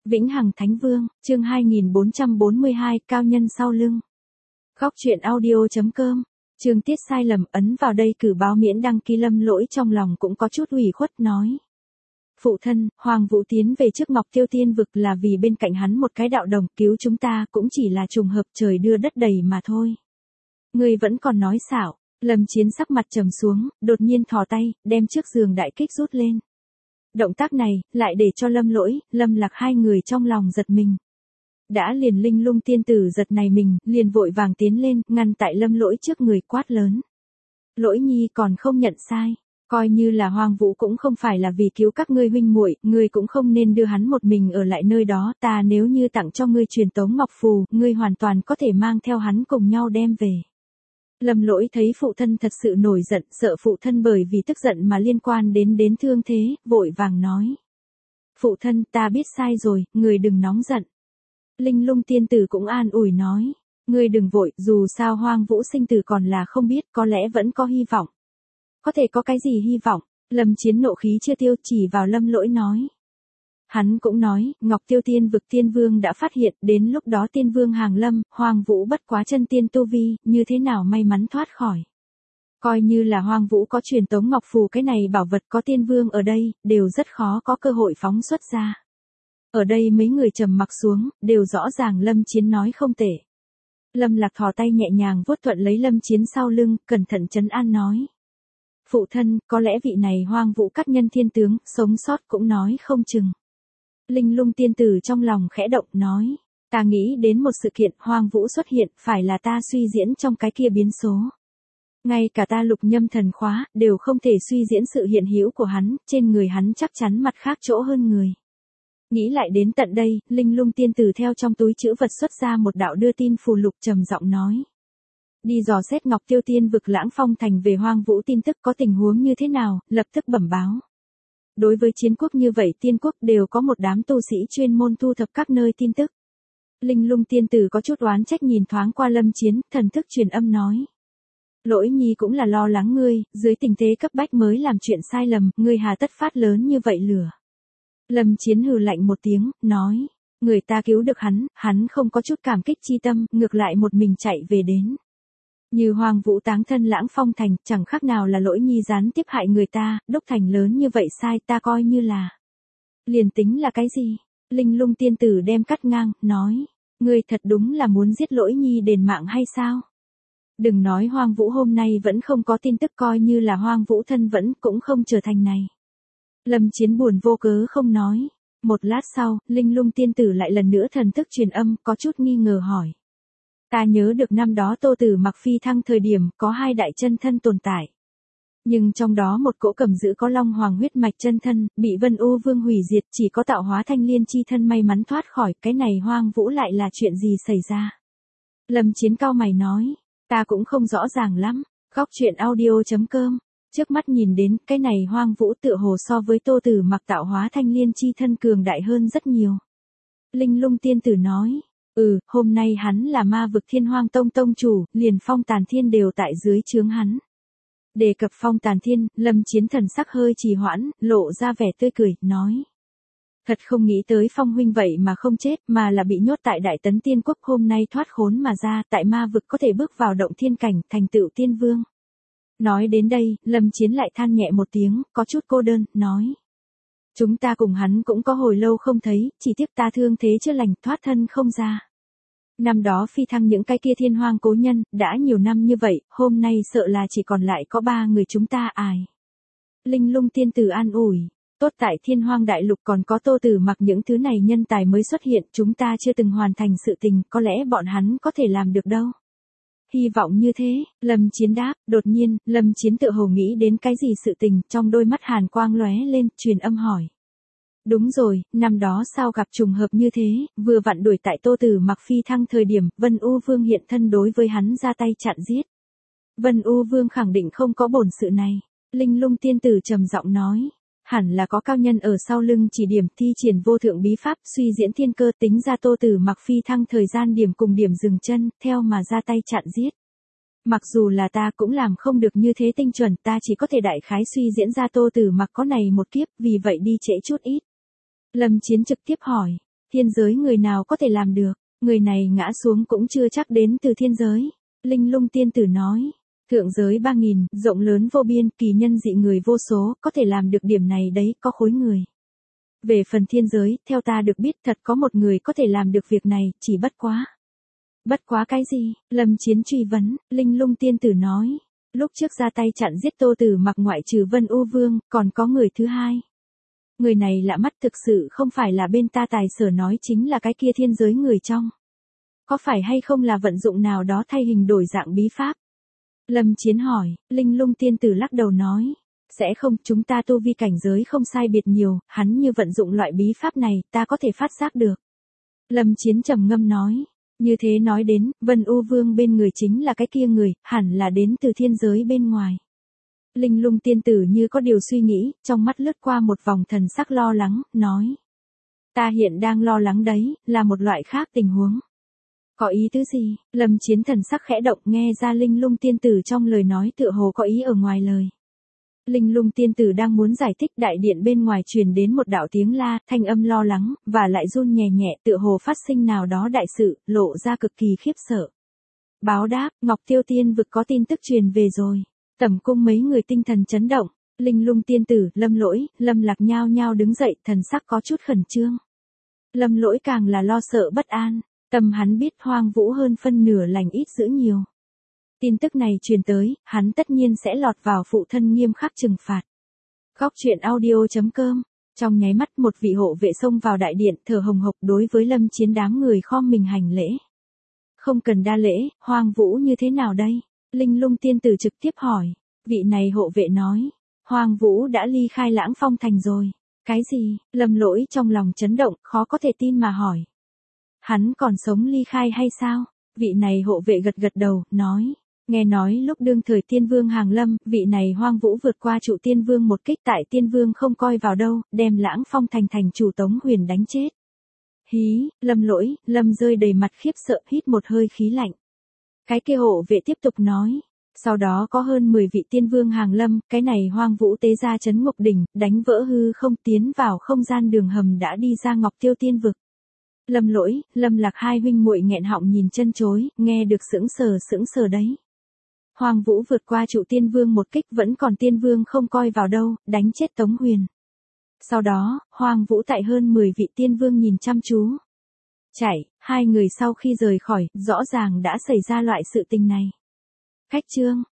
Vĩnh Hằng Thánh Vương, chương 2442, cao nhân sau lưng. Góc truyện audio.com, chương tiết sai lầm ấn vào đây cử báo miễn đăng ký. Lâm Lỗi trong lòng cũng có chút ủy khuất nói. Phụ thân, Hoàng Vũ tiến về trước Ngọc Tiêu Tiên vực là vì bên cạnh hắn một cái đạo đồng cứu chúng ta cũng chỉ là trùng hợp trời đưa đất đầy mà thôi. Người vẫn còn nói xạo. Lâm Chiến sắc mặt trầm xuống, đột nhiên thò tay, đem trước giường đại kích rút lên. Động tác này, lại để cho Lâm Lỗi, Lâm Lạc hai người trong lòng giật mình. Đã liền Linh Lung tiên tử giật này mình, liền vội vàng tiến lên, ngăn tại Lâm Lỗi trước người quát lớn. Lỗi nhi còn không nhận sai, coi như là Hoàng Vũ cũng không phải là vì cứu các ngươi huynh muội, ngươi cũng không nên đưa hắn một mình ở lại nơi đó, ta nếu như tặng cho ngươi truyền tống ngọc phù, ngươi hoàn toàn có thể mang theo hắn cùng nhau đem về. Lâm Lỗi thấy phụ thân thật sự nổi giận, sợ phụ thân bởi vì tức giận mà liên quan đến thương thế, vội vàng nói. Phụ thân, ta biết sai rồi, người đừng nóng giận. Linh Lung tiên tử cũng an ủi nói. Người đừng vội, dù sao Hoàng Vũ sinh tử còn là không biết, có lẽ vẫn có hy vọng. Có thể có cái gì hy vọng? Lâm Chiến nộ khí chưa tiêu, chỉ vào Lâm Lỗi nói. Hắn cũng nói, Ngọc Tiêu Tiên vực tiên vương đã phát hiện, đến lúc đó tiên vương hàng lâm, Hoàng Vũ bất quá chân tiên tu vi, như thế nào may mắn thoát khỏi. Coi như là Hoàng Vũ có truyền tống ngọc phù cái này bảo vật có tiên vương ở đây, đều rất khó có cơ hội phóng xuất ra. Ở đây mấy người trầm mặc xuống, đều rõ ràng Lâm Chiến nói không tệ. Lâm Lạc thò tay nhẹ nhàng vuốt thuận lấy Lâm Chiến sau lưng, cẩn thận trấn an nói. Phụ thân, có lẽ vị này Hoàng Vũ các nhân thiên tướng, sống sót cũng nói không chừng. Linh Lung tiên tử trong lòng khẽ động nói, ta nghĩ đến một sự kiện Hoàng Vũ xuất hiện phải là ta suy diễn trong cái kia biến số. Ngay cả ta lục nhâm thần khóa, đều không thể suy diễn sự hiện hữu của hắn, trên người hắn chắc chắn mặt khác chỗ hơn người. Nghĩ lại đến tận đây, Linh Lung tiên tử theo trong túi trữ vật xuất ra một đạo đưa tin phù lục trầm giọng nói. Đi dò xét Ngọc Tiêu Tiên vực Lãng Phong thành về Hoàng Vũ tin tức có tình huống như thế nào, lập tức bẩm báo. Đối với chiến quốc như vậy tiên quốc đều có một đám tu sĩ chuyên môn thu thập các nơi tin tức. Linh Lung tiên tử có chút oán trách nhìn thoáng qua Lâm Chiến, thần thức truyền âm nói. Lỗi nhi cũng là lo lắng ngươi, dưới tình thế cấp bách mới làm chuyện sai lầm, ngươi hà tất phát lớn như vậy lửa. Lâm Chiến hừ lạnh một tiếng, nói. Người ta cứu được hắn không có chút cảm kích chi tâm, ngược lại một mình chạy về đến. Như Hoàng Vũ táng thân Lãng Phong thành, chẳng khác nào là Lỗi nhi gián tiếp hại người ta, đúc thành lớn như vậy sai ta coi như là. Liền tính là cái gì? Linh Lung tiên tử đem cắt ngang, nói. Ngươi thật đúng là muốn giết Lỗi nhi đền mạng hay sao? Đừng nói Hoàng Vũ hôm nay vẫn không có tin tức, coi như là Hoàng Vũ thân vẫn cũng không trở thành này. Lâm Chiến buồn vô cớ không nói. Một lát sau, Linh Lung tiên tử lại lần nữa thần thức truyền âm, có chút nghi ngờ hỏi. Ta nhớ được năm đó Tô Tử Mặc phi thăng thời điểm, có hai đại chân thân tồn tại. Nhưng trong đó một cỗ cầm giữ có Long Hoàng huyết mạch chân thân, bị Vân U Vương hủy diệt, chỉ có tạo hóa thanh liên chi thân may mắn thoát khỏi, cái này Hoàng Vũ lại là chuyện gì xảy ra? Lâm Chiến cao mày nói, ta cũng không rõ ràng lắm. Góc truyện audio.com, trước mắt nhìn đến, cái này Hoàng Vũ tựa hồ so với Tô Tử Mặc tạo hóa thanh liên chi thân cường đại hơn rất nhiều. Linh Lung tiên tử nói. Hôm nay hắn là ma vực Thiên Hoang Tông tông chủ, liền Phong Tàn Thiên đều tại dưới trướng hắn. Đề cập Phong Tàn Thiên, Lâm Chiến thần sắc hơi trì hoãn, lộ ra vẻ tươi cười, nói. Thật không nghĩ tới Phong huynh vậy mà không chết, mà là bị nhốt tại Đại Tấn Tiên Quốc, hôm nay thoát khốn mà ra, tại ma vực có thể bước vào động thiên cảnh, thành tựu tiên vương. Nói đến đây, Lâm Chiến lại than nhẹ một tiếng, có chút cô đơn, nói. Chúng ta cùng hắn cũng có hồi lâu không thấy, chỉ tiếc ta thương thế chưa lành, thoát thân không ra. Năm đó phi thăng những cái kia thiên hoang cố nhân, đã nhiều năm như vậy, hôm nay sợ là chỉ còn lại có 3 người chúng ta ai. Linh Lung tiên tử an ủi, tốt tại Thiên Hoang đại lục còn có Tô Tử Mặc những thứ này nhân tài mới xuất hiện, chúng ta chưa từng hoàn thành sự tình, có lẽ bọn hắn có thể làm được đâu. Hy vọng như thế, Lâm Chiến đáp, đột nhiên, Lâm Chiến tự hồ nghĩ đến cái gì sự tình, trong đôi mắt hàn quang lóe lên, truyền âm hỏi. Đúng rồi, năm đó sao gặp trùng hợp như thế, vừa vặn đuổi tại Tô Tử Mặc phi thăng thời điểm, Vân U Vương hiện thân đối với hắn ra tay chặn giết. Vân U Vương khẳng định không có bổn sự này. Linh Lung tiên tử trầm giọng nói. Hẳn là có cao nhân ở sau lưng chỉ điểm thi triển vô thượng bí pháp, suy diễn thiên cơ, tính ra Tô Tử Mặc phi thăng thời gian điểm cùng điểm dừng chân, theo mà ra tay chặn giết. Mặc dù là ta cũng làm không được như thế tinh chuẩn, ta chỉ có thể đại khái suy diễn ra Tô Tử Mặc có này một kiếp, vì vậy đi trễ chút ít. Lâm Chiến trực tiếp hỏi, Thiên giới người nào có thể làm được, người này ngã xuống cũng chưa chắc đến từ thiên giới. Linh Lung tiên tử nói, thượng giới 3.000, rộng lớn vô biên, kỳ nhân dị người vô số, có thể làm được điểm này đấy, có khối người. Về phần thiên giới, theo ta được biết thật có một người có thể làm được việc này, chỉ bất quá. Bất quá cái gì? Lâm Chiến truy vấn, Linh Lung tiên tử nói. Lúc trước ra tay chặn giết Tô Tử Mặc ngoại trừ Vân U Vương, còn có người thứ hai. Người này lạ mắt thực sự không phải là bên ta tài sở nói chính là cái kia thiên giới người trong. Có phải hay không là vận dụng nào đó thay hình đổi dạng bí pháp? Lâm Chiến hỏi, Linh Lung tiên tử lắc đầu nói. Sẽ không, chúng ta tu vi cảnh giới không sai biệt nhiều, hắn như vận dụng loại bí pháp này, ta có thể phát giác được. Lâm Chiến trầm ngâm nói. Như thế nói đến, Vân U Vương bên người chính là cái kia người, hẳn là đến từ thiên giới bên ngoài. Linh Lung tiên tử như có điều suy nghĩ, trong mắt lướt qua một vòng thần sắc lo lắng, nói. Ta hiện đang lo lắng đấy, là một loại khác tình huống. Có ý tứ gì? Lâm Chiến thần sắc khẽ động, nghe ra Linh Lung tiên tử trong lời nói tựa hồ có ý ở ngoài lời. Linh Lung tiên tử đang muốn giải thích, đại điện bên ngoài truyền đến một đạo tiếng la, thanh âm lo lắng, và lại run nhẹ nhẹ tựa hồ phát sinh nào đó đại sự, lộ ra cực kỳ khiếp sợ. Báo đáp, Ngọc Tiêu Tiên vực có tin tức truyền về rồi. Tẩm cung mấy người tinh thần chấn động, Linh Lung tiên tử, Lâm Lỗi, Lâm Lạc nhao nhao đứng dậy, thần sắc có chút khẩn trương. Lâm Lỗi càng là lo sợ bất an, tâm hắn biết Hoang Vũ hơn phân nửa lành ít dữ nhiều. Tin tức này truyền tới, hắn tất nhiên sẽ lọt vào phụ thân nghiêm khắc trừng phạt. Góc truyện audio.com. Trong nháy mắt một vị hộ vệ xông vào đại điện, thở hồng hộc đối với Lâm Chiến đám người khom mình hành lễ. Không cần đa lễ, Hoang Vũ như thế nào đây? Linh Lung tiên tử trực tiếp hỏi. Vị này hộ vệ nói. Hoang Vũ đã ly khai Lãng Phong thành rồi. Cái gì? Lâm Lỗi trong lòng chấn động, khó có thể tin mà hỏi. Hắn còn sống ly khai hay sao? Vị này hộ vệ gật gật đầu, nói. Nghe nói lúc đương thời Tiên Vương hàng lâm, vị này Hoang Vũ vượt qua trụ Tiên Vương một kích tại Tiên Vương không coi vào đâu, đem Lãng Phong thành thành chủ Tống Huyền đánh chết. Hí, Lâm Lỗi, Lâm rơi đầy mặt khiếp sợ, hít một hơi khí lạnh. Cái kia hộ vệ tiếp tục nói. Sau đó có hơn 10 vị Tiên Vương hàng lâm, cái này Hoang Vũ tế ra trấn Ngục Đỉnh, đánh vỡ hư không, tiến vào không gian đường hầm đã đi ra Ngọc Tiêu Tiên vực. Lâm Lỗi, Lâm Lạc hai huynh muội nghẹn họng nhìn chân chối, nghe được sững sờ đấy. Hoang Vũ vượt qua trụ Tiên Vương một kích, vẫn còn Tiên Vương không coi vào đâu, đánh chết Tống Huyền. Sau đó, Hoang Vũ tại hơn 10 vị Tiên Vương nhìn chăm chú. Chạy, hai người sau khi rời khỏi, rõ ràng đã xảy ra loại sự tình này. Khách chương,